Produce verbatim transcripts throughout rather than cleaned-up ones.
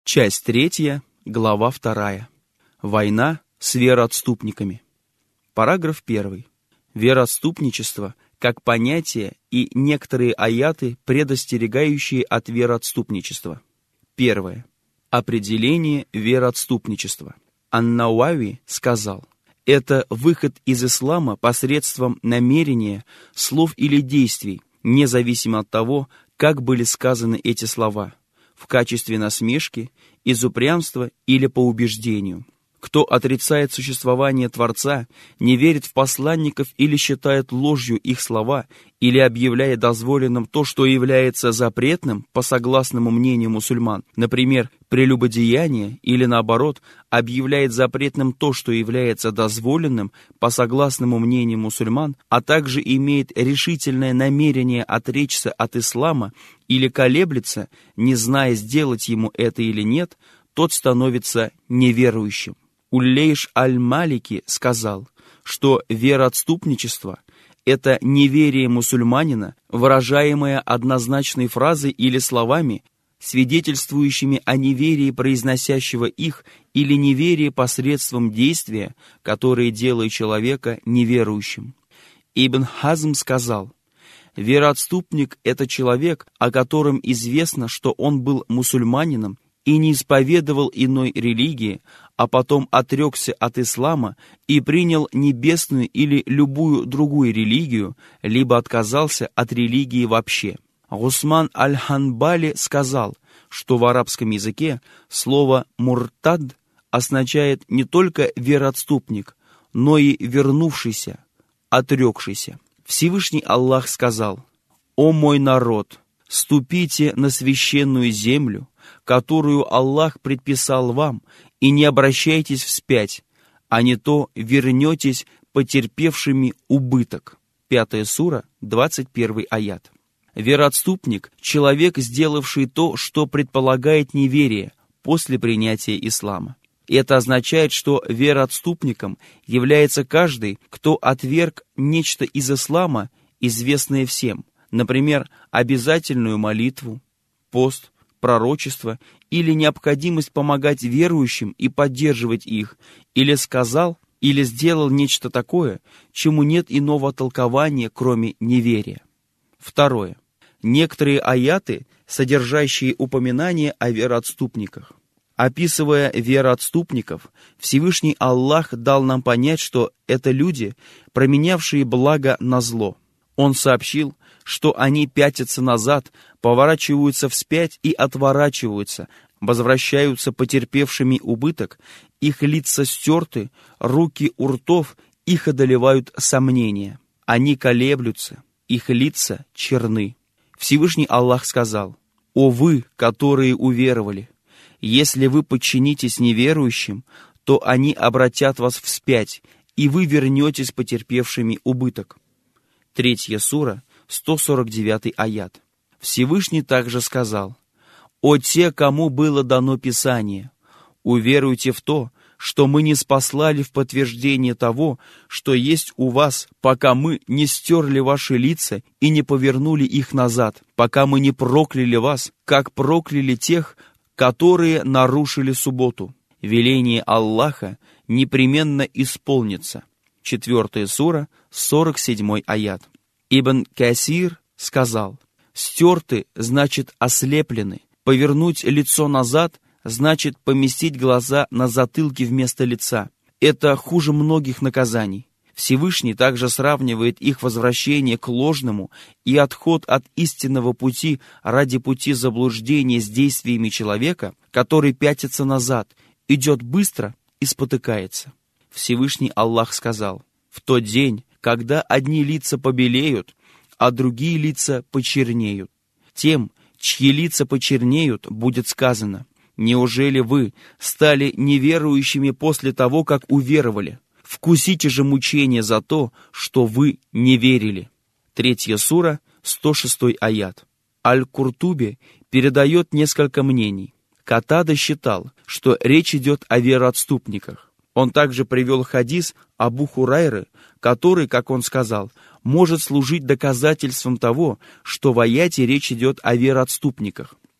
Часть третья, глава вторая. Война с вероотступниками. Параграф первый. Вероотступничество как понятие и некоторые аяты, предостерегающие от вероотступничества. Первое. Определение вероотступничества. Ан-Науави сказал: это выход из ислама посредством намерения, слов или действий, независимо от того, как были сказаны эти слова, в качестве насмешки, из упрямства или по убеждению. Кто отрицает существование Творца, не верит в посланников или считает ложью их слова, или объявляет дозволенным то, что является запретным, по согласному мнению мусульман, например, прелюбодеяние, или наоборот, объявляет запретным то, что является дозволенным, по согласному мнению мусульман, а также имеет решительное намерение отречься от ислама или колеблется, не зная, сделать ему это или нет, тот становится неверующим. Уллейш аль-Малики сказал, что вероотступничество – это неверие мусульманина, выражаемое однозначной фразой или словами, свидетельствующими о неверии произносящего их, или неверие посредством действия, которое делает человека неверующим. Ибн Хазм сказал: вероотступник – это человек, о котором известно, что он был мусульманином и не исповедовал иной религии, а потом отрекся от ислама и принял небесную или любую другую религию, либо отказался от религии вообще. Гусман аль-Ханбали сказал, что в арабском языке слово «муртад» означает не только вероотступник, но и вернувшийся, отрекшийся. Всевышний Аллах сказал: «О мой народ, ступите на священную землю, которую Аллах предписал вам, и не обращайтесь вспять, а не то вернетесь потерпевшими убыток». Пятая сура, двадцать первый аят. Вероотступник – человек, сделавший то, что предполагает неверие после принятия ислама. Это означает, что вероотступником является каждый, кто отверг нечто из ислама, известное всем, например, обязательную молитву, пост, пророчество или необходимость помогать верующим и поддерживать их, или сказал, или сделал нечто такое, чему нет иного толкования, кроме неверия. Второе. Некоторые аяты, содержащие упоминания о вероотступниках. Описывая вероотступников, Всевышний Аллах дал нам понять, что это люди, променявшие благо на зло. Он сообщил, что они пятятся назад, поворачиваются вспять и отворачиваются, возвращаются потерпевшими убыток, их лица стерты, руки у ртов, их одолевают сомнения. Они колеблются, их лица черны. Всевышний Аллах сказал: «О вы, которые уверовали! Если вы подчинитесь неверующим, то они обратят вас вспять, и вы вернетесь потерпевшими убыток». Третья сура, сто сорок девятый аят. Всевышний также сказал: «О те, кому было дано Писание, уверуйте в то, что мы не спаслали в подтверждение того, что есть у вас, пока мы не стерли ваши лица и не повернули их назад, пока мы не прокляли вас, как прокляли тех, которые нарушили субботу. Веление Аллаха непременно исполнится». Четвертая сура, сорок седьмой аят. Ибн Касир сказал: «Стерты значит ослеплены, повернуть лицо назад значит поместить глаза на затылке вместо лица. Это хуже многих наказаний». Всевышний также сравнивает их возвращение к ложному и отход от истинного пути ради пути заблуждения с действиями человека, который пятится назад, идет быстро и спотыкается. Всевышний Аллах сказал: «В тот день, когда одни лица побелеют, а другие лица почернеют, тем, чьи лица почернеют, будет сказано: неужели вы стали неверующими после того, как уверовали? Вкусите же мучения за то, что вы не верили». Третья сура, сто шестой аят. Аль-Куртуби передает несколько мнений. Катада считал, что речь идет о вероотступниках. Он также привел хадис Абу Хурайры, который, как он сказал, может служить доказательством того, что в аяте речь идет о вероотступниках.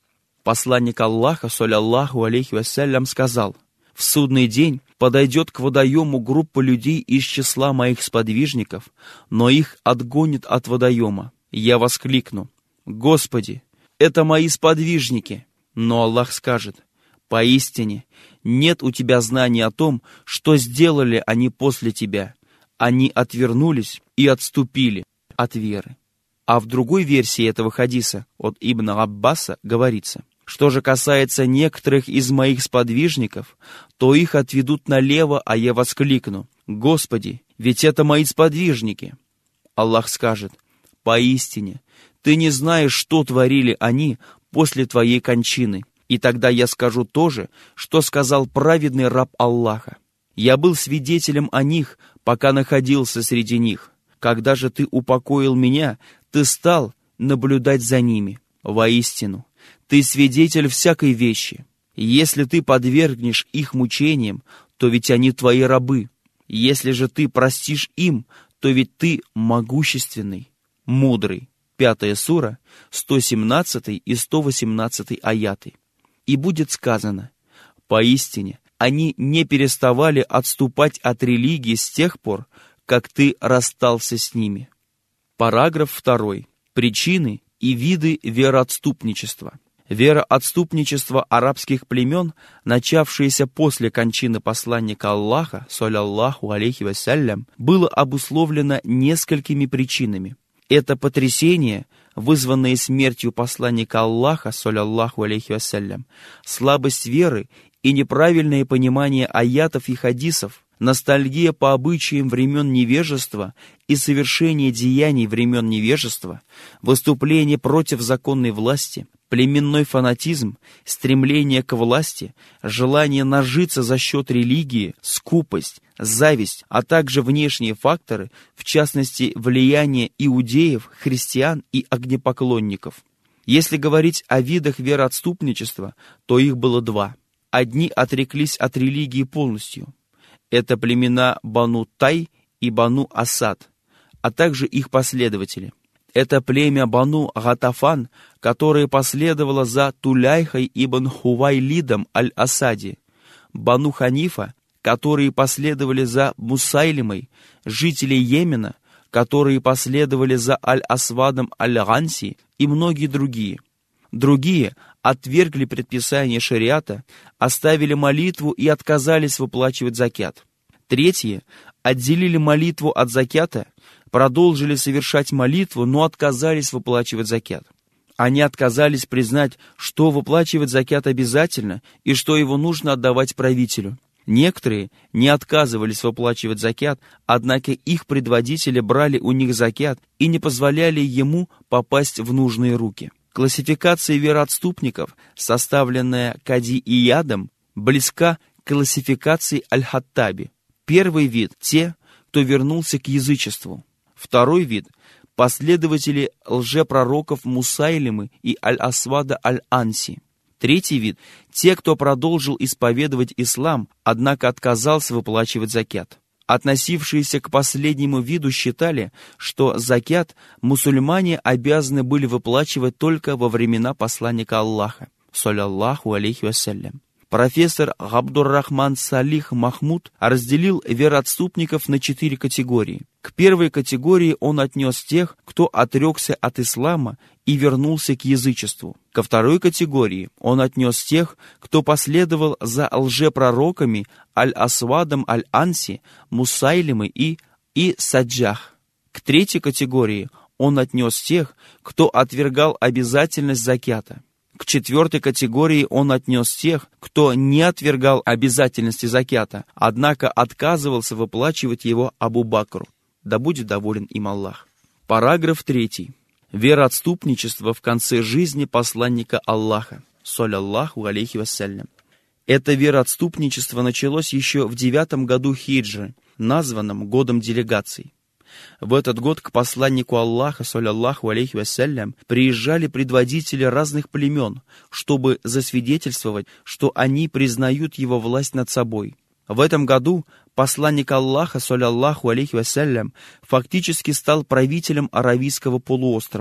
Посланник Аллаха, саллаллаху алейхи вассалям, сказал: «В судный день подойдет к водоему группа людей из числа моих сподвижников, но их отгонит от водоема. Я воскликну: Господи, это мои сподвижники!» Но Аллах скажет: «Поистине, нет у тебя знаний о том, что сделали они после тебя. Они отвернулись и отступили от веры». А в другой версии этого хадиса от Ибн Аббаса говорится: «Что же касается некоторых из моих сподвижников, то их отведут налево, а я воскликну: Господи, ведь это мои сподвижники». Аллах скажет: «Поистине, ты не знаешь, что творили они после твоей кончины». И тогда я скажу то же, что сказал праведный раб Аллаха: «Я был свидетелем о них, пока находился среди них. Когда же ты упокоил меня, ты стал наблюдать за ними. Воистину, ты свидетель всякой вещи. Если ты подвергнешь их мучениям, то ведь они твои рабы. Если же ты простишь им, то ведь ты могущественный, мудрый». Пятая сура, сто семнадцатый и сто восемнадцатый аяты. И будет сказано: «Поистине, они не переставали отступать от религии с тех пор, как ты расстался с ними». Параграф второй. Причины и виды вероотступничества. Вероотступничество арабских племен, начавшееся после кончины посланника Аллаха, саллаллаху алейхи вассалям, было обусловлено несколькими причинами. Это потрясение, вызванное смертью посланника Аллаха, саллаллаху алейхи вассалям, слабость веры и неправильное понимание аятов и хадисов, ностальгия по обычаям времен невежества и совершение деяний времен невежества, выступление против законной власти, племенной фанатизм, стремление к власти, желание нажиться за счет религии, скупость, зависть, а также внешние факторы, в частности, влияние иудеев, христиан и огнепоклонников. Если говорить о видах вероотступничества, то их было два. Одни отреклись от религии полностью. Это племена Бану Тай и Бану Асад, а также их последователи. Это племя Бану Гатафан, которое последовало за Туляйхой ибн Хувайлидом аль-Асади, Бану Ханифа, которые последовали за Мусайлимой, жители Йемена, которые последовали за Аль-Асвадом Аль-Ганси, и многие другие. Другие отвергли предписание шариата, оставили молитву и отказались выплачивать закят. Третьи отделили молитву от закята, продолжили совершать молитву, но отказались выплачивать закят. Они отказались признать, что выплачивать закят обязательно и что его нужно отдавать правителю. Некоторые не отказывались выплачивать закят, однако их предводители брали у них закят и не позволяли ему попасть в нужные руки. Классификация вероотступников, составленная Кади Иядом, близка к классификации Аль-Хаттаби. Первый вид – те, кто вернулся к язычеству. Второй вид – последователи лжепророков Мусайлимы и Аль-Асвада Аль-Анси. Третий вид – те, кто продолжил исповедовать ислам, однако отказался выплачивать закят. Относившиеся к последнему виду считали, что закят мусульмане обязаны были выплачивать только во времена посланника Аллаха, саллаллаху алейхи вассалям. Профессор Габдур-Рахман Салих Махмуд разделил вероотступников на четыре категории. К первой категории он отнес тех, кто отрекся от ислама и вернулся к язычеству. Ко второй категории он отнес тех, кто последовал за лжепророками Аль-Асвадом Аль-Анси, Мусайлимой и, и Саджах. К третьей категории он отнес тех, кто отвергал обязательность закята. К четвертой категории он отнес тех, кто не отвергал обязательности закята, однако отказывался выплачивать его Абу Бакру. Да будет доволен им Аллах. Параграф третий. Вероотступничество в конце жизни посланника Аллаха, саллаллаху алейхи вассалям. Это вероотступничество началось еще в девятом году хиджры, названном годом делегаций. В этот год к посланнику Аллаха, саллаллаху алейхи вассалям, приезжали предводители разных племен, чтобы засвидетельствовать, что они признают его власть над собой. В этом году посланник Аллаха, саллаллаху алейхи вассалям, фактически стал правителем Аравийского полуострова.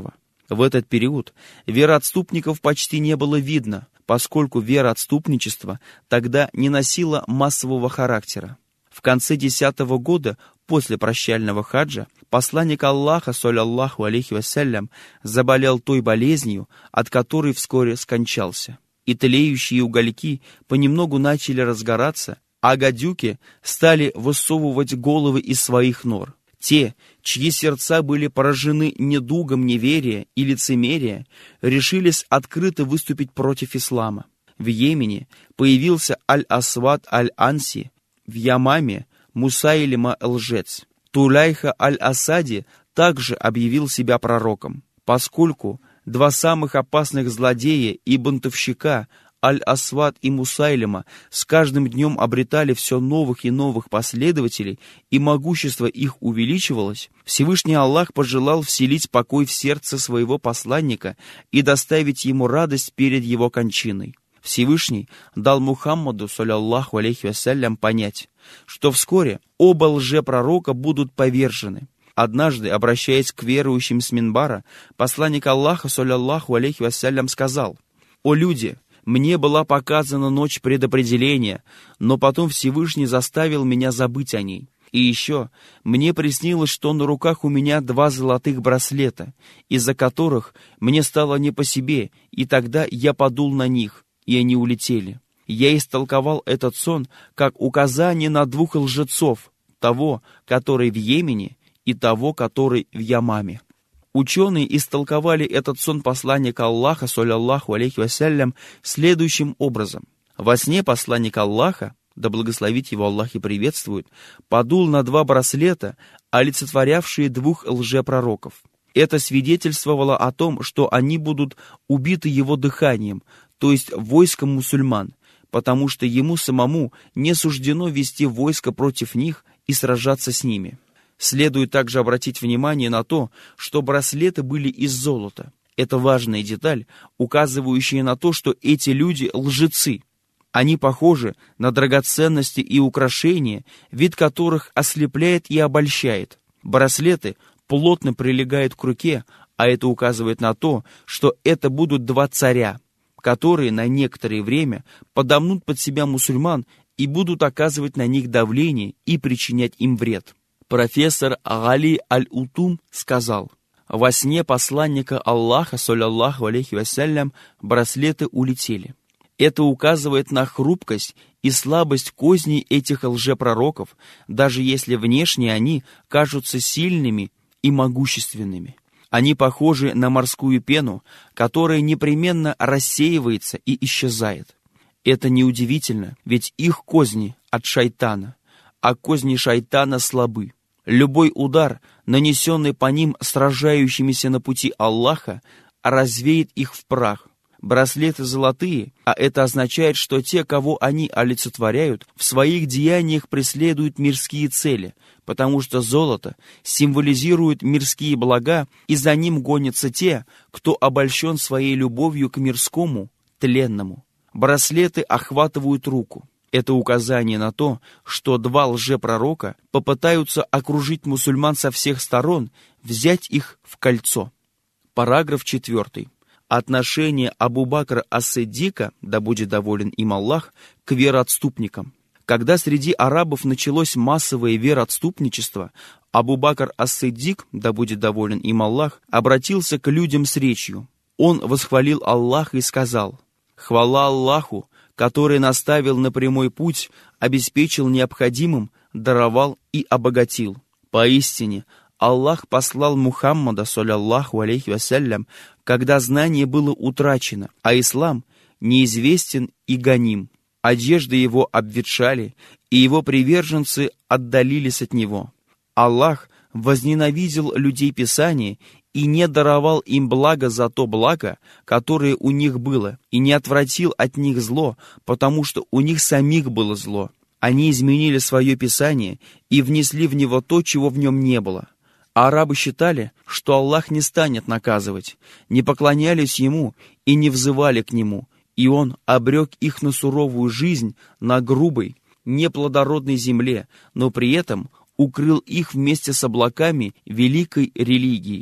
В этот период вероотступников почти не было видно, поскольку вероотступничество тогда не носило массового характера. В конце десятого года после прощального хаджа посланник Аллаха, саллаллаху алейхи вассалям, заболел той болезнью, от которой вскоре скончался. И тлеющие угольки понемногу начали разгораться, а гадюки стали высовывать головы из своих нор. Те, чьи сердца были поражены недугом неверия и лицемерия, решились открыто выступить против ислама. В Йемене появился Аль-Асвад Аль-Анси, в Ямаме Мусайлима лжец. Туляйха Аль-Асади также объявил себя пророком. Поскольку два самых опасных злодея и бунтовщика Аль-Асвад и Мусайлима с каждым днем обретали все новых и новых последователей, и могущество их увеличивалось, Всевышний Аллах пожелал вселить покой в сердце своего посланника и доставить ему радость перед его кончиной. Всевышний дал Мухаммаду, саллаллаху алейхи вассалям, понять, что вскоре оба лжепророка будут повержены. Однажды, обращаясь к верующим с минбара, посланник Аллаха, саллаллаху алейхи вассалям, сказал: «О люди! Мне была показана ночь предопределения, но потом Всевышний заставил меня забыть о ней. И еще мне приснилось, что на руках у меня два золотых браслета, из-за которых мне стало не по себе, и тогда я подул на них, и они улетели. Я истолковал этот сон как указание на двух лжецов, того, который в Йемене, и того, который в Ямаме». Ученые истолковали этот сон посланника Аллаха, саллаллаху алейхи вассалям, следующим образом. Во сне посланник Аллаха, да благословит его Аллах и приветствует, подул на два браслета, олицетворявшие двух лжепророков. Это свидетельствовало о том, что они будут убиты его дыханием, то есть войском мусульман, потому что ему самому не суждено вести войско против них и сражаться с ними. Следует также обратить внимание на то, что браслеты были из золота. Это важная деталь, указывающая на то, что эти люди лжецы. Они похожи на драгоценности и украшения, вид которых ослепляет и обольщает. Браслеты плотно прилегают к руке, а это указывает на то, что это будут два царя, которые на некоторое время подомнут под себя мусульман и будут оказывать на них давление и причинять им вред. Профессор Гали Аль-Утум сказал: «Во сне посланника Аллаха, саллаллаху алейхи вассалям, браслеты улетели. Это указывает на хрупкость и слабость козней этих лжепророков, даже если внешне они кажутся сильными и могущественными. Они похожи на морскую пену, которая непременно рассеивается и исчезает. Это неудивительно, ведь их козни от шайтана, а козни шайтана слабы. Любой удар, нанесенный по ним сражающимися на пути Аллаха, развеет их в прах. Браслеты золотые, а это означает, что те, кого они олицетворяют, в своих деяниях преследуют мирские цели, потому что золото символизирует мирские блага, и за ним гонятся те, кто обольщен своей любовью к мирскому, тленному. Браслеты охватывают руку. Это указание на то, что два лжепророка попытаются окружить мусульман со всех сторон, взять их в кольцо. Параграф четвертый. Отношение Абу-Бакра ас-Сиддика, да будет доволен им Аллах, к вероотступникам. Когда среди арабов началось массовое вероотступничество, Абу-Бакр ас-Сиддик, да будет доволен им Аллах, обратился к людям с речью. Он восхвалил Аллаха и сказал: «Хвала Аллаху, который наставил на прямой путь, обеспечил необходимым, даровал и обогатил. Поистине, Аллах послал Мухаммада, саллаллаху алейхи вассалям, когда знание было утрачено, а ислам неизвестен и гоним. Одежды его обветшали, и его приверженцы отдалились от него. Аллах возненавидел людей Писания и не даровал им благо за то благо, которое у них было, и не отвратил от них зло, потому что у них самих было зло. Они изменили свое Писание и внесли в него то, чего в нем не было. А арабы считали, что Аллах не станет наказывать, не поклонялись Ему и не взывали к Нему, и Он обрек их на суровую жизнь на грубой, неплодородной земле, но при этом укрыл их вместе с облаками великой религией.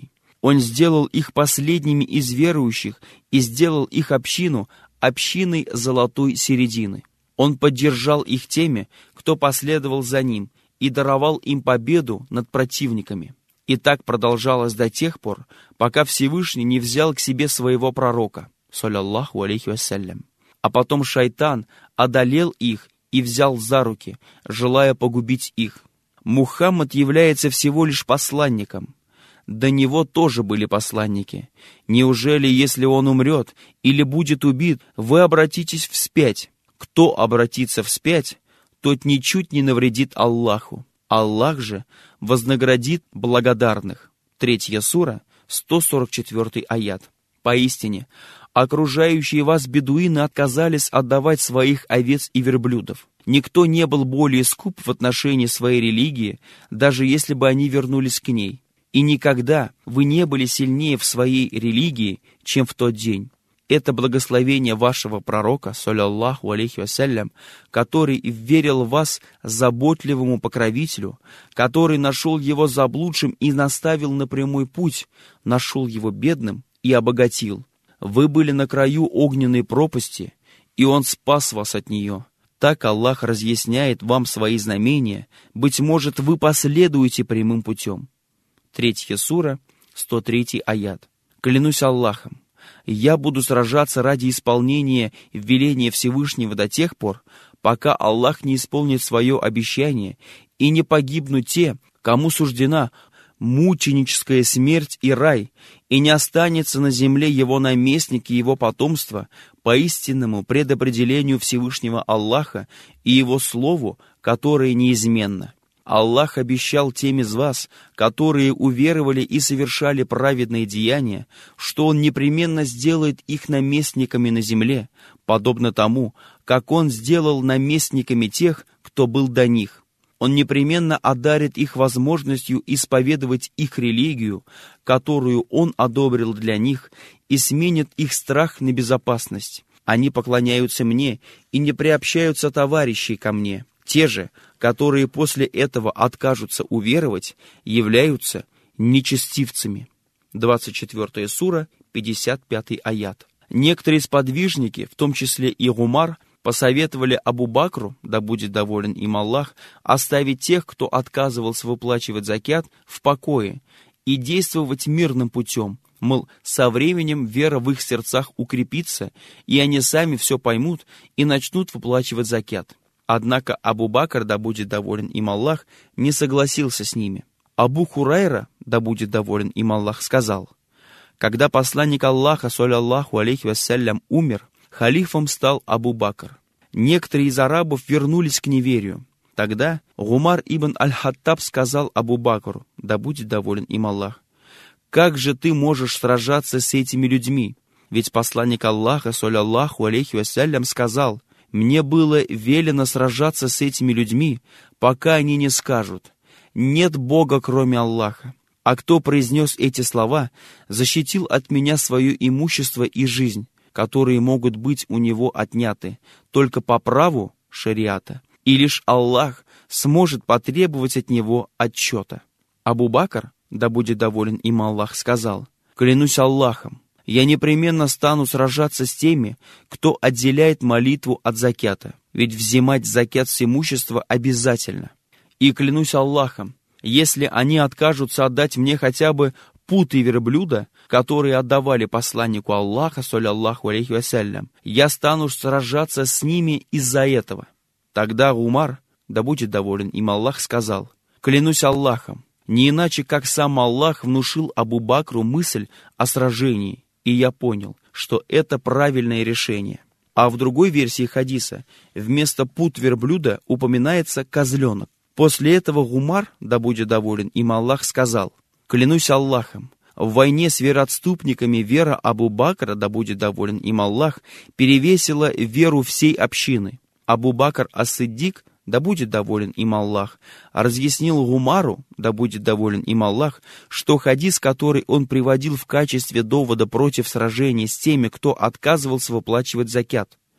Он сделал их последними из верующих и сделал их общину общиной золотой середины. Он поддержал их теми, кто последовал за ним, и даровал им победу над противниками. И так продолжалось до тех пор, пока Всевышний не взял к себе своего пророка, саллаллаху алейхи вассалям. А потом шайтан одолел их и взял за руки, желая погубить их. Мухаммад является всего лишь посланником. До него тоже были посланники. Неужели, если он умрет или будет убит, вы обратитесь вспять? Кто обратится вспять, тот ничуть не навредит Аллаху. Аллах же вознаградит благодарных. Третья сура, сто сорок четвёртый аят. Поистине, окружающие вас бедуины отказались отдавать своих овец и верблюдов. Никто не был более скуп в отношении своей религии, даже если бы они вернулись к ней. И никогда вы не были сильнее в своей религии, чем в тот день. Это благословение вашего пророка, саллаллаху алейхи вассалям, который верил в вас заботливому покровителю, который нашел его заблудшим и наставил на прямой путь, нашел его бедным и обогатил. Вы были на краю огненной пропасти, и он спас вас от нее. Так Аллах разъясняет вам свои знамения, быть может, вы последуете прямым путем. Третья сура, сто третий аят. Клянусь Аллахом, я буду сражаться ради исполнения веления Всевышнего до тех пор, пока Аллах не исполнит свое обещание, и не погибнут те, кому суждена мученическая смерть и рай, и не останется на земле его наместник и его потомство по истинному предопределению Всевышнего Аллаха и его слову, которое неизменно. Аллах обещал тем из вас, которые уверовали и совершали праведные деяния, что Он непременно сделает их наместниками на земле, подобно тому, как Он сделал наместниками тех, кто был до них. Он непременно одарит их возможностью исповедовать их религию, которую Он одобрил для них, и сменит их страх на безопасность. Они поклоняются Мне и не приобщаются товарищей ко Мне. Те же, которые после этого откажутся уверовать, являются нечестивцами. двадцать четвёртая сура, пятьдесят пятый аят. Некоторые сподвижники, в том числе и Умар, посоветовали Абу Бакру, да будет доволен им Аллах, оставить тех, кто отказывался выплачивать закят, в покое и действовать мирным путем. Мол, со временем вера в их сердцах укрепится, и они сами все поймут и начнут выплачивать закят. Однако Абу Бакр, да будет доволен им Аллах, не согласился с ними. Абу Хурайра, да будет доволен им Аллах, сказал: когда посланник Аллаха, саллаллаху алейхи вассалям, умер, халифом стал Абу Бакр. Некоторые из арабов вернулись к неверию. Тогда Умар ибн аль-Хаттаб сказал Абу Бакру, да будет доволен им Аллах: как же ты можешь сражаться с этими людьми? Ведь посланник Аллаха, саллаллаху алейхи вассалям, сказал: мне было велено сражаться с этими людьми, пока они не скажут: нет Бога, кроме Аллаха. А кто произнес эти слова, защитил от меня свое имущество и жизнь, которые могут быть у него отняты только по праву шариата, и лишь Аллах сможет потребовать от него отчета. Абу Бакр, да будет доволен им Аллах, сказал: клянусь Аллахом, я непременно стану сражаться с теми, кто отделяет молитву от закята, ведь взимать закят с имущества обязательно. И клянусь Аллахом, если они откажутся отдать мне хотя бы путы верблюда, которые отдавали посланнику Аллаха, саллаллаху алейхи вассалям, я стану сражаться с ними из-за этого. Тогда Умар, да будет доволен им Аллах, сказал: клянусь Аллахом, не иначе, как сам Аллах внушил Абу Бакру мысль о сражении, и я понял, что это правильное решение. А в другой версии хадиса вместо пут верблюда упоминается козленок. После этого Умар, да будет доволен им Аллах, сказал: клянусь Аллахом, в войне с вероотступниками вера Абу Бакра, да будет доволен им Аллах, перевесила веру всей общины. Абу Бакр ас-Сиддик, да будет доволен им Аллах, разъяснил Умару, да будет доволен им Аллах, что хадис, который он приводил в качестве довода против сражения с теми, кто отказывался выплачивать закят,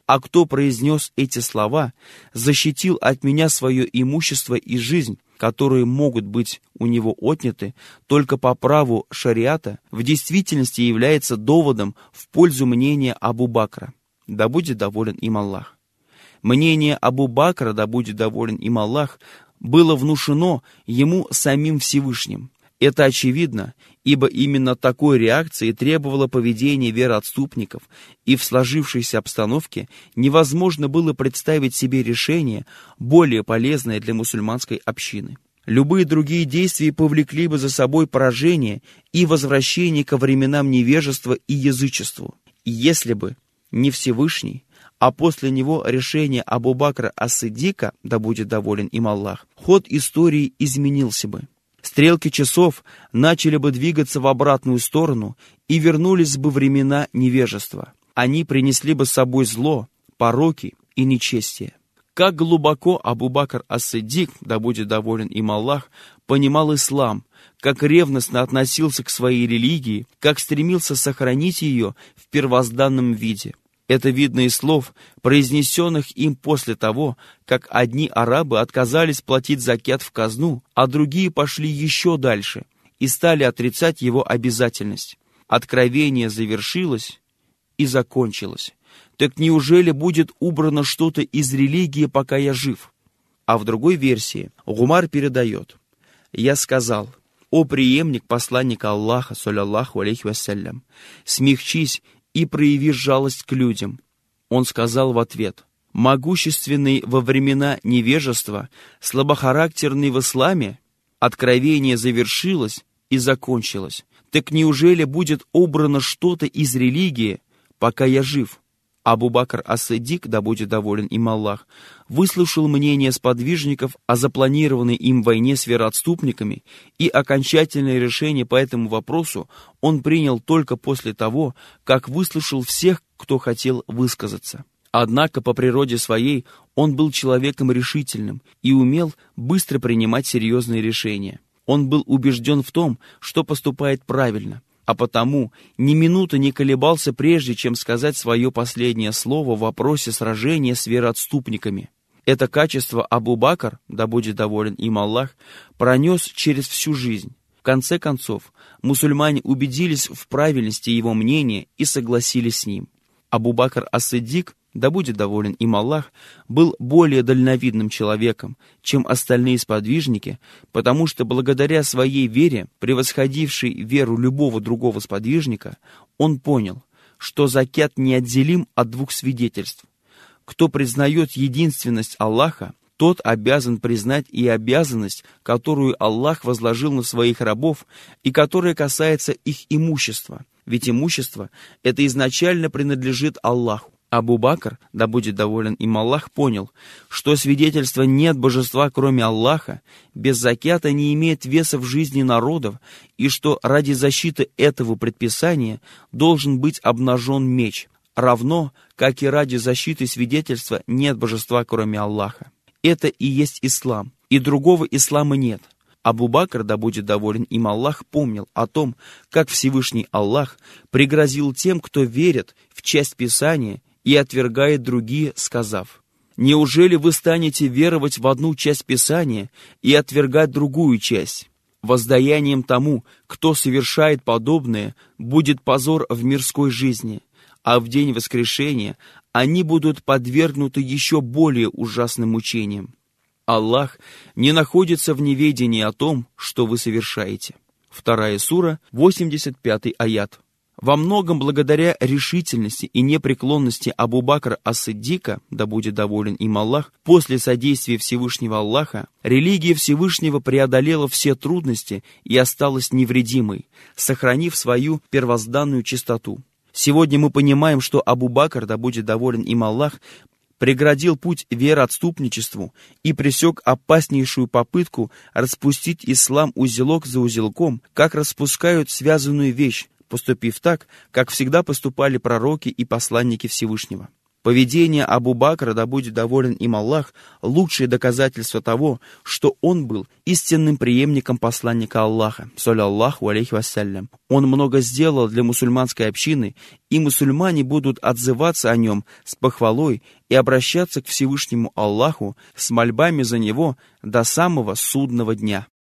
А кто произнес эти слова, защитил от меня свое имущество и жизнь, которые могут быть у него отняты только по праву шариата, в действительности является доводом в пользу мнения Абу Бакра, да будет доволен им Аллах. Мнение Абу Бакра, да будет доволен им Аллах, было внушено ему самим Всевышним. Это очевидно, ибо именно такой реакции требовало поведение вероотступников, и в сложившейся обстановке невозможно было представить себе решение, более полезное для мусульманской общины. Любые другие действия повлекли бы за собой поражение и возвращение ко временам невежества и язычеству. И если бы не Всевышний, а после него решение Абу Бакра ас-Сиддика, да будет доволен им Аллах, ход истории изменился бы. Стрелки часов начали бы двигаться в обратную сторону и вернулись бы времена невежества. Они принесли бы с собой зло, пороки и нечестие. Как глубоко Абу Бакр ас-Сиддик, да будет доволен им Аллах, понимал ислам, как ревностно относился к своей религии, как стремился сохранить ее в первозданном виде. Это видно из слов, произнесенных им после того, как одни арабы отказались платить закят в казну, а другие пошли еще дальше и стали отрицать его обязательность. Откровение завершилось и закончилось. Так неужели будет убрано что-то из религии, пока я жив? А в другой версии Гумар передает: «Я сказал: о преемник посланника Аллаха, саллаллаху алейхи вассалям, смягчись и прояви жалость к людям». Он сказал в ответ: «Могущественный во времена невежества, слабохарактерный в исламе, откровение завершилось и закончилось. Так неужели будет убрано что-то из религии, пока я жив?» Абу Бакр ас-Сиддик, да будет доволен им Аллах, выслушал мнение сподвижников о запланированной им войне с вероотступниками, и окончательное решение по этому вопросу он принял только после того, как выслушал всех, кто хотел высказаться. Однако по природе своей он был человеком решительным и умел быстро принимать серьезные решения. Он был убежден в том, что поступает правильно, а потому ни минуты не колебался, прежде чем сказать свое последнее слово в вопросе сражения с вероотступниками. Это качество Абу Бакр, да будет доволен им Аллах, пронес через всю жизнь. В конце концов, мусульмане убедились в правильности его мнения и согласились с ним. Абу Бакр ас-Сиддик, да будет доволен им Аллах, был более дальновидным человеком, чем остальные сподвижники, потому что благодаря своей вере, превосходившей веру любого другого сподвижника, он понял, что закят неотделим от двух свидетельств. Кто признает единственность Аллаха, тот обязан признать и обязанность, которую Аллах возложил на своих рабов и которая касается их имущества, ведь имущество это изначально принадлежит Аллаху. Абу Бакр, да будет доволен им Аллах, понял, что свидетельство «нет божества, кроме Аллаха» без закята не имеет веса в жизни народов, и что ради защиты этого предписания должен быть обнажен меч, равно как и ради защиты свидетельства «нет божества, кроме Аллаха». Это и есть ислам, и другого ислама нет. Абу Бакр, да будет доволен им Аллах, помнил о том, как Всевышний Аллах пригрозил тем, кто верит в часть Писания и отвергает другие, сказав: «Неужели вы станете веровать в одну часть Писания и отвергать другую часть? Воздаянием тому, кто совершает подобное, будет позор в мирской жизни, а в день воскрешения они будут подвергнуты еще более ужасным мучениям. Аллах не находится в неведении о том, что вы совершаете». Вторая сура, восемьдесят пятый аят. Во многом благодаря решительности и непреклонности Абу Бакра ас-Сиддика, да будет доволен им Аллах, после содействия Всевышнего Аллаха, религия Всевышнего преодолела все трудности и осталась невредимой, сохранив свою первозданную чистоту. Сегодня мы понимаем, что Абу Бакр, да будет доволен им Аллах, преградил путь вероотступничеству и пресек опаснейшую попытку распустить ислам узелок за узелком, как распускают связанную вещь, поступив так, как всегда поступали пророки и посланники Всевышнего. Поведение Абу Бакра, да будет доволен им Аллах, лучшее доказательство того, что он был истинным преемником посланника Аллаха, саллаллаху алейхи вассалям. Он много сделал для мусульманской общины, и мусульмане будут отзываться о нем с похвалой и обращаться к Всевышнему Аллаху с мольбами за него до самого судного дня.